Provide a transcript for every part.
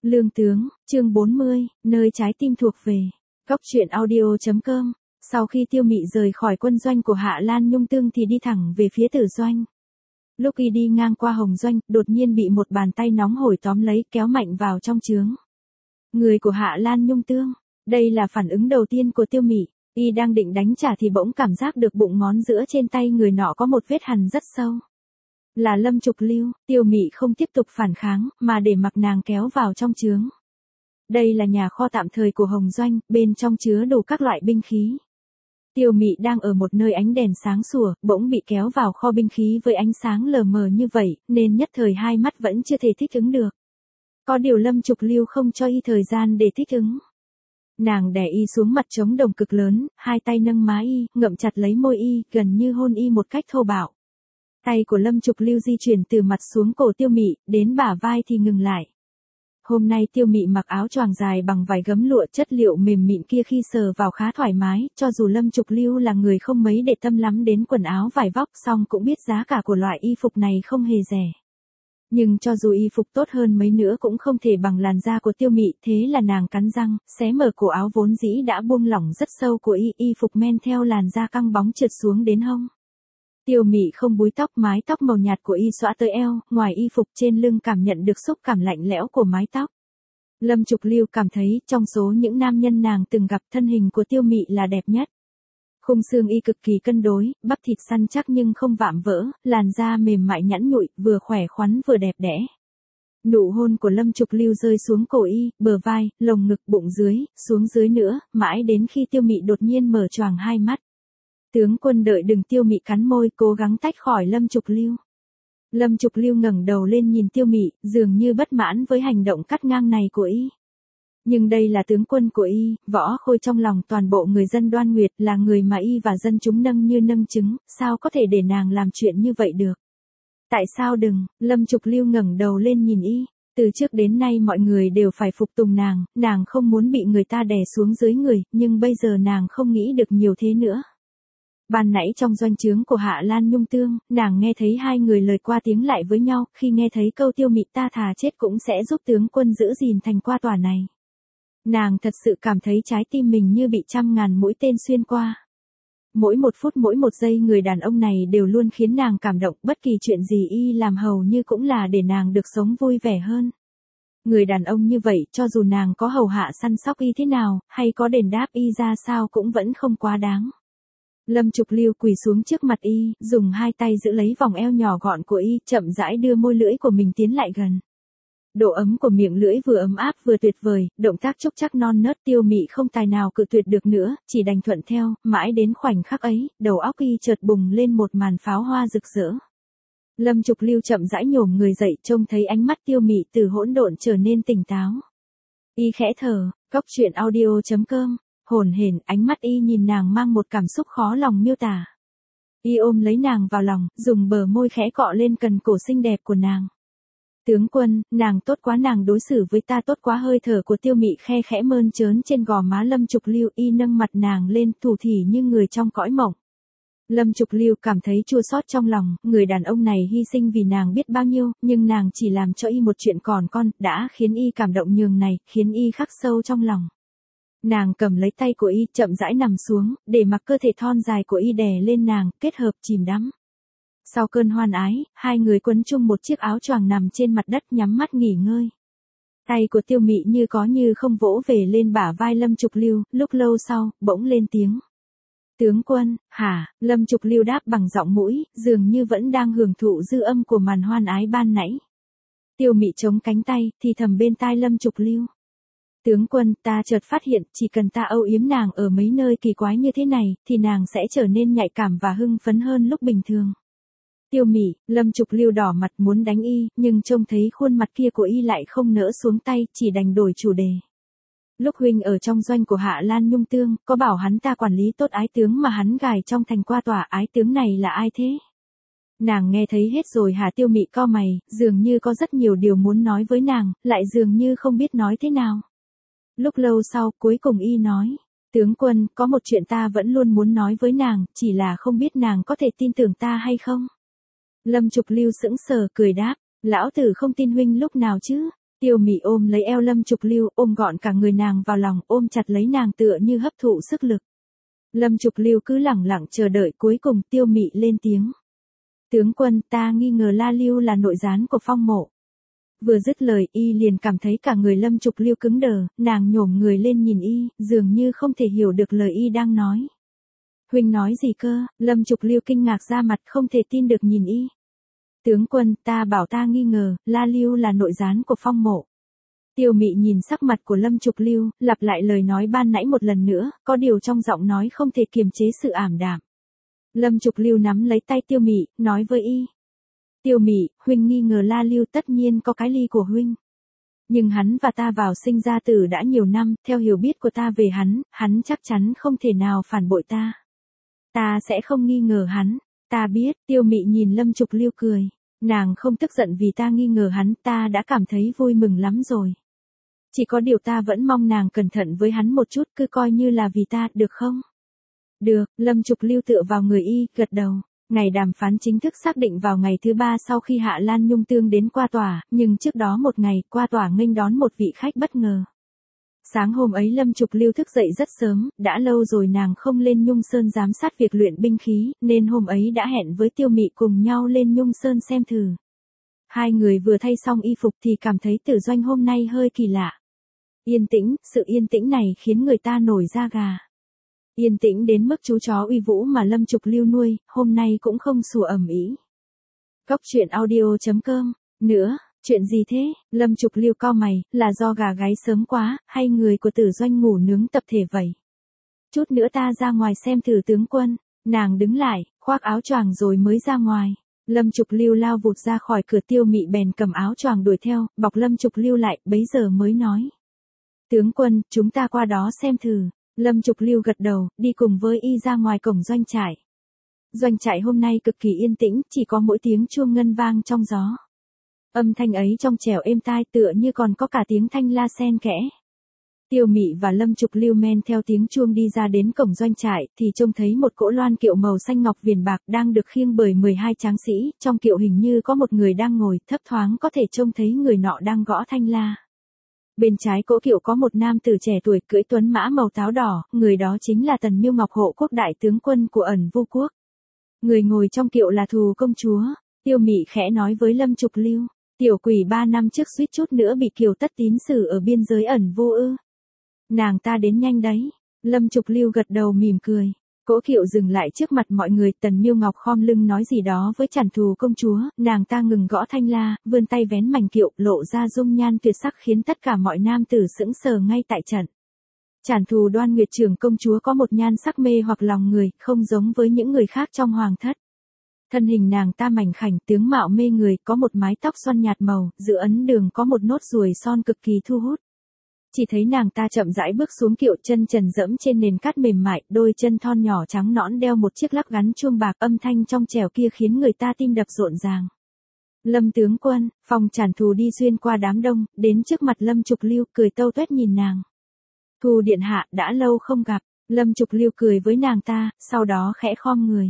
Lương tướng, chương 40, nơi trái tim thuộc về. Góc truyện audio.com. Sau khi Tiêu Mị rời khỏi quân doanh của Hạ Lan Nhung Tương thì đi thẳng về phía Tử doanh. Lúc y đi ngang qua Hồng doanh, đột nhiên bị một bàn tay nóng hổi tóm lấy, kéo mạnh vào trong trướng. Người của Hạ Lan Nhung Tương. Đây là phản ứng đầu tiên của Tiêu Mị. Y đang định đánh trả thì bỗng cảm giác được bụng ngón giữa trên tay người nọ có một vết hằn rất sâu. Là Lâm Trục Lưu. Tiêu Mị không tiếp tục phản kháng, mà để mặc nàng kéo vào trong trướng. Đây là nhà kho tạm thời của Hồng doanh, bên trong chứa đủ các loại binh khí. Tiêu Mị đang ở một nơi ánh đèn sáng sủa, bỗng bị kéo vào kho binh khí với ánh sáng lờ mờ như vậy, nên nhất thời hai mắt vẫn chưa thể thích ứng được. Có điều Lâm Trục Lưu không cho y thời gian để thích ứng. Nàng đè y xuống mặt trống đồng cực lớn, hai tay nâng má y, ngậm chặt lấy môi y, gần như hôn y một cách thô bạo. Tay của Lâm Trục Lưu di chuyển từ mặt xuống cổ Tiêu Mị, đến bả vai thì ngừng lại. Hôm nay Tiêu Mị mặc áo choàng dài bằng vải gấm lụa, chất liệu mềm mịn kia khi sờ vào khá thoải mái, cho dù Lâm Trục Lưu là người không mấy để tâm lắm đến quần áo vải vóc, song cũng biết giá cả của loại y phục này không hề rẻ. Nhưng cho dù y phục tốt hơn mấy nữa cũng không thể bằng làn da của Tiêu Mị, thế là nàng cắn răng, xé mở cổ áo vốn dĩ đã buông lỏng rất sâu của y phục men theo làn da căng bóng trượt xuống đến hông. Tiêu Mị không búi tóc, mái tóc màu nhạt của y xõa tới eo, ngoài y phục trên lưng cảm nhận được xúc cảm lạnh lẽo của mái tóc. Lâm Trục Lưu cảm thấy trong số những nam nhân nàng từng gặp, thân hình của Tiêu Mị là đẹp nhất. Khung xương y cực kỳ cân đối, bắp thịt săn chắc nhưng không vạm vỡ, làn da mềm mại nhẵn nhụi, vừa khỏe khoắn vừa đẹp đẽ. Nụ hôn của Lâm Trục Lưu rơi xuống cổ y, bờ vai, lồng ngực, bụng dưới, xuống dưới nữa, mãi đến khi Tiêu Mị đột nhiên mở choàng hai mắt. Tướng quân đợi đừng. Tiêu Mị cắn môi, cố gắng tách khỏi Lâm Trục Lưu. Lâm Trục Lưu ngẩng đầu lên nhìn Tiêu Mị, dường như bất mãn với hành động cắt ngang này của y. Nhưng đây là tướng quân của y, Võ Khôi trong lòng toàn bộ người dân Đoan Nguyệt, là người mà y và dân chúng nâng như nâng trứng, sao có thể để nàng làm chuyện như vậy được? Tại sao đừng? Lâm Trục Lưu ngẩng đầu lên nhìn y. Từ trước đến nay mọi người đều phải phục tùng nàng không muốn bị người ta đè xuống dưới người, nhưng bây giờ nàng không nghĩ được nhiều thế nữa. Ban nãy trong doanh trướng của Hạ Lan Nhung Tương, nàng nghe thấy hai người lời qua tiếng lại với nhau, khi nghe thấy câu Tiêu Mị ta thà chết cũng sẽ giúp tướng quân giữ gìn thành qua tòa này. Nàng thật sự cảm thấy trái tim mình như bị trăm ngàn mũi tên xuyên qua. Mỗi một phút mỗi một giây người đàn ông này đều luôn khiến nàng cảm động, bất kỳ chuyện gì y làm hầu như cũng là để nàng được sống vui vẻ hơn. Người đàn ông như vậy, cho dù nàng có hầu hạ săn sóc y thế nào, hay có đền đáp y ra sao cũng vẫn không quá đáng. Lâm Trục Lưu quỳ xuống trước mặt y, dùng hai tay giữ lấy vòng eo nhỏ gọn của y, chậm rãi đưa môi lưỡi của mình tiến lại gần. Độ ấm của miệng lưỡi vừa ấm áp vừa tuyệt vời, động tác chúc chắc non nớt. Tiêu Mị không tài nào cự tuyệt được nữa, chỉ đành thuận theo, mãi đến khoảnh khắc ấy, đầu óc y chợt bùng lên một màn pháo hoa rực rỡ. Lâm Trục Lưu chậm rãi nhổm người dậy, trông thấy ánh mắt Tiêu Mị từ hỗn độn trở nên tỉnh táo. Y khẽ thở. Góc truyện audio.com. Hổn hển, ánh mắt y nhìn nàng mang một cảm xúc khó lòng miêu tả. Y ôm lấy nàng vào lòng, dùng bờ môi khẽ cọ lên cần cổ xinh đẹp của nàng. Tướng quân, nàng tốt quá, nàng đối xử với ta tốt quá. Hơi thở của Tiêu Mị khe khẽ mơn trớn trên gò má Lâm Trục Lưu, y nâng mặt nàng lên, thủ thỉ như người trong cõi mộng. Lâm Trục Lưu cảm thấy chua xót trong lòng, người đàn ông này hy sinh vì nàng biết bao nhiêu, nhưng nàng chỉ làm cho y một chuyện còn con, đã khiến y cảm động nhường này, khiến y khắc sâu trong lòng. Nàng cầm lấy tay của y, chậm rãi nằm xuống, để mặc cơ thể thon dài của y đè lên nàng, kết hợp chìm đắm. Sau cơn hoan ái, hai người quấn chung một chiếc áo choàng nằm trên mặt đất nhắm mắt nghỉ ngơi. Tay của Tiêu Mị như có như không vỗ về lên bả vai Lâm Trục Lưu, lúc lâu sau, bỗng lên tiếng. Tướng quân, hả? Lâm Trục Lưu đáp bằng giọng mũi, dường như vẫn đang hưởng thụ dư âm của màn hoan ái ban nãy. Tiêu Mị chống cánh tay, thì thầm bên tai Lâm Trục Lưu. Tướng quân, ta chợt phát hiện, chỉ cần ta âu yếm nàng ở mấy nơi kỳ quái như thế này, thì nàng sẽ trở nên nhạy cảm và hưng phấn hơn lúc bình thường. Tiêu Mị. Lâm Trục Lưu đỏ mặt muốn đánh y, nhưng trông thấy khuôn mặt kia của y lại không nỡ xuống tay, chỉ đành đổi chủ đề. Lúc huynh ở trong doanh của Hạ Lan Nhung Tương, có bảo hắn ta quản lý tốt ái tướng mà hắn gài trong thành qua tòa, ái tướng này là ai thế? Nàng nghe thấy hết rồi hả? Tiêu Mị cau mày, dường như có rất nhiều điều muốn nói với nàng, lại dường như không biết nói thế nào. Lúc lâu sau, cuối cùng y nói. Tướng quân, có một chuyện ta vẫn luôn muốn nói với nàng, chỉ là không biết nàng có thể tin tưởng ta hay không? Lâm Trục Lưu sững sờ cười đáp. Lão tử không tin huynh lúc nào chứ? Tiêu Mị ôm lấy eo Lâm Trục Lưu, ôm gọn cả người nàng vào lòng, ôm chặt lấy nàng tựa như hấp thụ sức lực. Lâm Trục Lưu cứ lẳng lặng chờ đợi, cuối cùng Tiêu Mị lên tiếng. Tướng quân, ta nghi ngờ La Lưu là nội gián của Phong Mộ. Vừa dứt lời, y liền cảm thấy cả người Lâm Trục Lưu cứng đờ, nàng nhổm người lên nhìn y, dường như không thể hiểu được lời y đang nói. Huynh nói gì cơ? Lâm Trục Lưu kinh ngạc ra mặt, không thể tin được nhìn y. Tướng quân, ta bảo ta nghi ngờ, La Lưu là nội gián của Phong Mộ. Tiêu Mị nhìn sắc mặt của Lâm Trục Lưu, lặp lại lời nói ban nãy một lần nữa, có điều trong giọng nói không thể kiềm chế sự ảm đạm. Lâm Trục Lưu nắm lấy tay Tiêu Mị, nói với y. Tiêu Mị, huynh nghi ngờ La Lưu tất nhiên có cái ly của huynh. Nhưng hắn và ta vào sinh ra tử đã nhiều năm, theo hiểu biết của ta về hắn chắc chắn không thể nào phản bội ta. Ta sẽ không nghi ngờ hắn, ta biết. Tiêu Mị nhìn Lâm Trục Lưu cười. Nàng không tức giận vì ta nghi ngờ hắn, ta đã cảm thấy vui mừng lắm rồi. Chỉ có điều ta vẫn mong nàng cẩn thận với hắn một chút, cứ coi như là vì ta, được không? Được, Lâm Trục Lưu tựa vào người y, gật đầu. Ngày đàm phán chính thức xác định vào ngày thứ 3 sau khi Hạ Lan Nhung Tương đến qua tòa, nhưng trước đó một ngày, qua tòa nghênh đón một vị khách bất ngờ. Sáng hôm ấy Lâm Trục Lưu thức dậy rất sớm, đã lâu rồi nàng không lên Nhung Sơn giám sát việc luyện binh khí, nên hôm ấy đã hẹn với Tiêu Mị cùng nhau lên Nhung Sơn xem thử. Hai người vừa thay xong y phục thì cảm thấy Tử Doanh hôm nay hơi kỳ lạ. Yên tĩnh, sự yên tĩnh này khiến người ta nổi da gà. Yên tĩnh đến mức chú chó uy vũ mà Lâm Trục Lưu nuôi, hôm nay cũng không sủa ầm ĩ. Cóc truyện audio.com. Nữa, chuyện gì thế? Lâm Trục Lưu cau mày, là do gà gáy sớm quá, hay người của Tử Doanh ngủ nướng tập thể vậy? Chút nữa ta ra ngoài xem thử tướng quân. Nàng đứng lại, khoác áo choàng rồi mới ra ngoài. Lâm Trục Lưu lao vụt ra khỏi cửa. Tiêu Mị bèn cầm áo choàng đuổi theo, bọc Lâm Trục Lưu lại, bấy giờ mới nói. Tướng quân, chúng ta qua đó xem thử. Lâm Trục Lưu gật đầu, đi cùng với y ra ngoài cổng doanh trại. Doanh trại hôm nay cực kỳ yên tĩnh, chỉ có mỗi tiếng chuông ngân vang trong gió. Âm thanh ấy trong trẻo êm tai tựa như còn có cả tiếng thanh la xen kẽ. Tiêu Mị và Lâm Trục Lưu men theo tiếng chuông đi ra đến cổng doanh trại, thì trông thấy một cỗ loan kiệu màu xanh ngọc viền bạc đang được khiêng bởi 12 tráng sĩ, trong kiệu hình như có một người đang ngồi, thấp thoáng có thể trông thấy người nọ đang gõ thanh la. Bên trái cỗ kiệu có một nam tử trẻ tuổi cưỡi tuấn mã màu táo đỏ, người đó chính là Tần Miêu Ngọc hộ quốc đại tướng quân của Ẩn Vu quốc. Người ngồi trong kiệu là Thù công chúa. Tiêu Mị khẽ nói với Lâm Trục Lưu, tiểu quỷ 3 năm trước suýt chút nữa bị Kiều Tất Tín xử ở biên giới Ẩn Vu ư? Nàng ta đến nhanh đấy. Lâm Trục Lưu gật đầu mỉm cười. Cỗ kiệu dừng lại trước mặt mọi người, Tần Miêu Ngọc khom lưng nói gì đó với Trảm Thù công chúa, nàng ta ngừng gõ thanh la, vươn tay vén mảnh kiệu, lộ ra dung nhan tuyệt sắc khiến tất cả mọi nam tử sững sờ ngay tại trận. Trảm Thù Đoan Nguyệt trưởng công chúa có một nhan sắc mê hoặc lòng người, không giống với những người khác trong hoàng thất. Thân hình nàng ta mảnh khảnh, tướng mạo mê người, có một mái tóc xoăn nhạt màu, giữa ấn đường có một nốt ruồi son cực kỳ thu hút. Chỉ thấy nàng ta chậm rãi bước xuống kiệu, chân trần dẫm trên nền cát mềm mại, đôi chân thon nhỏ trắng nõn đeo một chiếc lắc gắn chuông bạc, âm thanh trong trẻo kia khiến người ta tim đập rộn ràng. Lâm tướng quân, Phong Trảm Thù đi xuyên qua đám đông, đến trước mặt Lâm Trục Lưu, cười tâu tuét nhìn nàng. Thù điện hạ, đã lâu không gặp. Lâm Trục Lưu cười với nàng ta, sau đó khẽ khom người.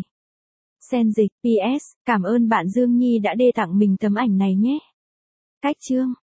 Sen dịch, PS, cảm ơn bạn Dương Nhi đã đề tặng mình tấm ảnh này nhé. Cách chương.